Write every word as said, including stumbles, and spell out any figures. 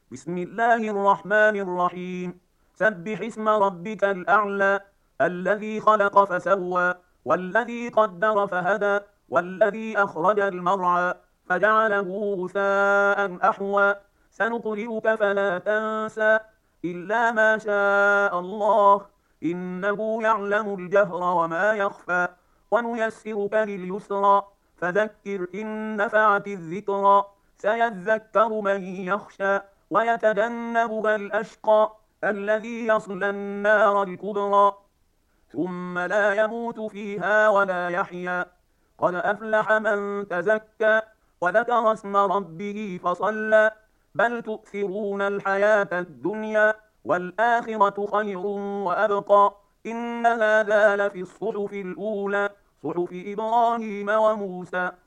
بسم الله الرحمن الرحيم. سبح اسم ربك الأعلى الذي خلق فسوى والذي قدر فهدى والذي أخرج المرعى فجعله غثاء أحوى سنقرئك فلا تنسى إلا ما شاء الله إنه يعلم الجهر وما يخفى ونيسرك لليسرى فذكر إن نفعت الذكرى سيذكر من يخشى ويتجنبها الأشقى الذي يصلى النار الكبرى ثم لا يموت فيها ولا يحيا قد أفلح من تزكى وذكر اسم ربه فصلى بل تؤثرون الحياة الدنيا والآخرة خير وأبقى إن هذا لفي الصحف الأولى صحف إبراهيم وموسى